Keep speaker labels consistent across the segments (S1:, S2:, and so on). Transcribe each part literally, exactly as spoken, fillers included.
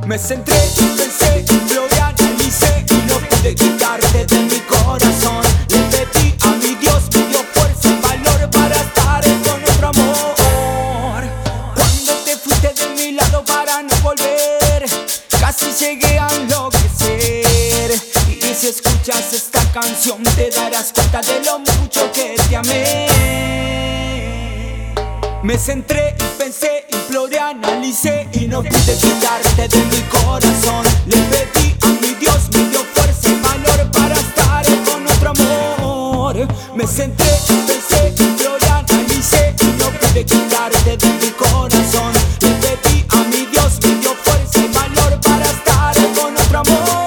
S1: Me centré, pensé, lo analicé y no pude quitarte de mi corazón. Le pedí a mi Dios, me dio fuerza y valor para estar con otro amor. Cuando te fuiste de mi lado para no volver, casi llegué a enloquecer. Y si escuchas esta canción te darás cuenta de lo mucho que te amé. Me centré y pensé, imploré, analicé y no pude quitarte de mi corazón. Le pedí a mi Dios, me dio fuerza y valor para estar con otro amor. Me centré y pensé, imploré, analicé y no pude quitarte de mi corazón. Le pedí a mi Dios, me dio fuerza y valor para estar con otro amor.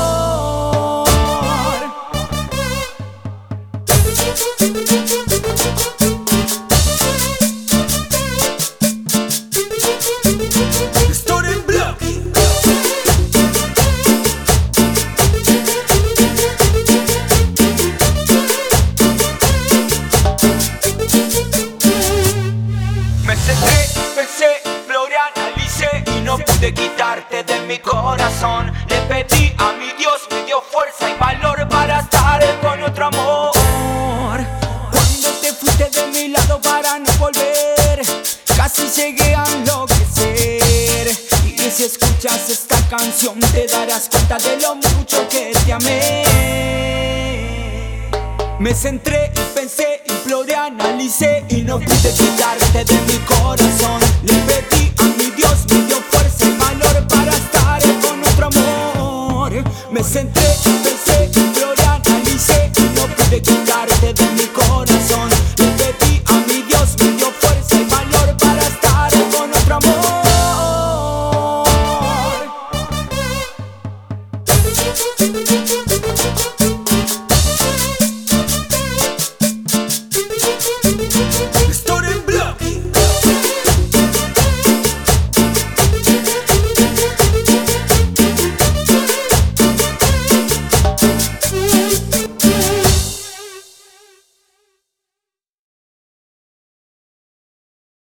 S1: No pude quitarte de mi corazón. Le pedí a mi Dios, me dio fuerza y valor para estar con otro amor. Cuando te fuiste de mi lado para no volver, casi llegué a enloquecer. Y si escuchas esta canción te darás cuenta de lo mucho que te amé. Me centré y pensé, imploré, analicé y no pude quitarte de mi corazón. Le pedí a mi Dios, me dio fuerza y valor para estar con otro amor. Me centré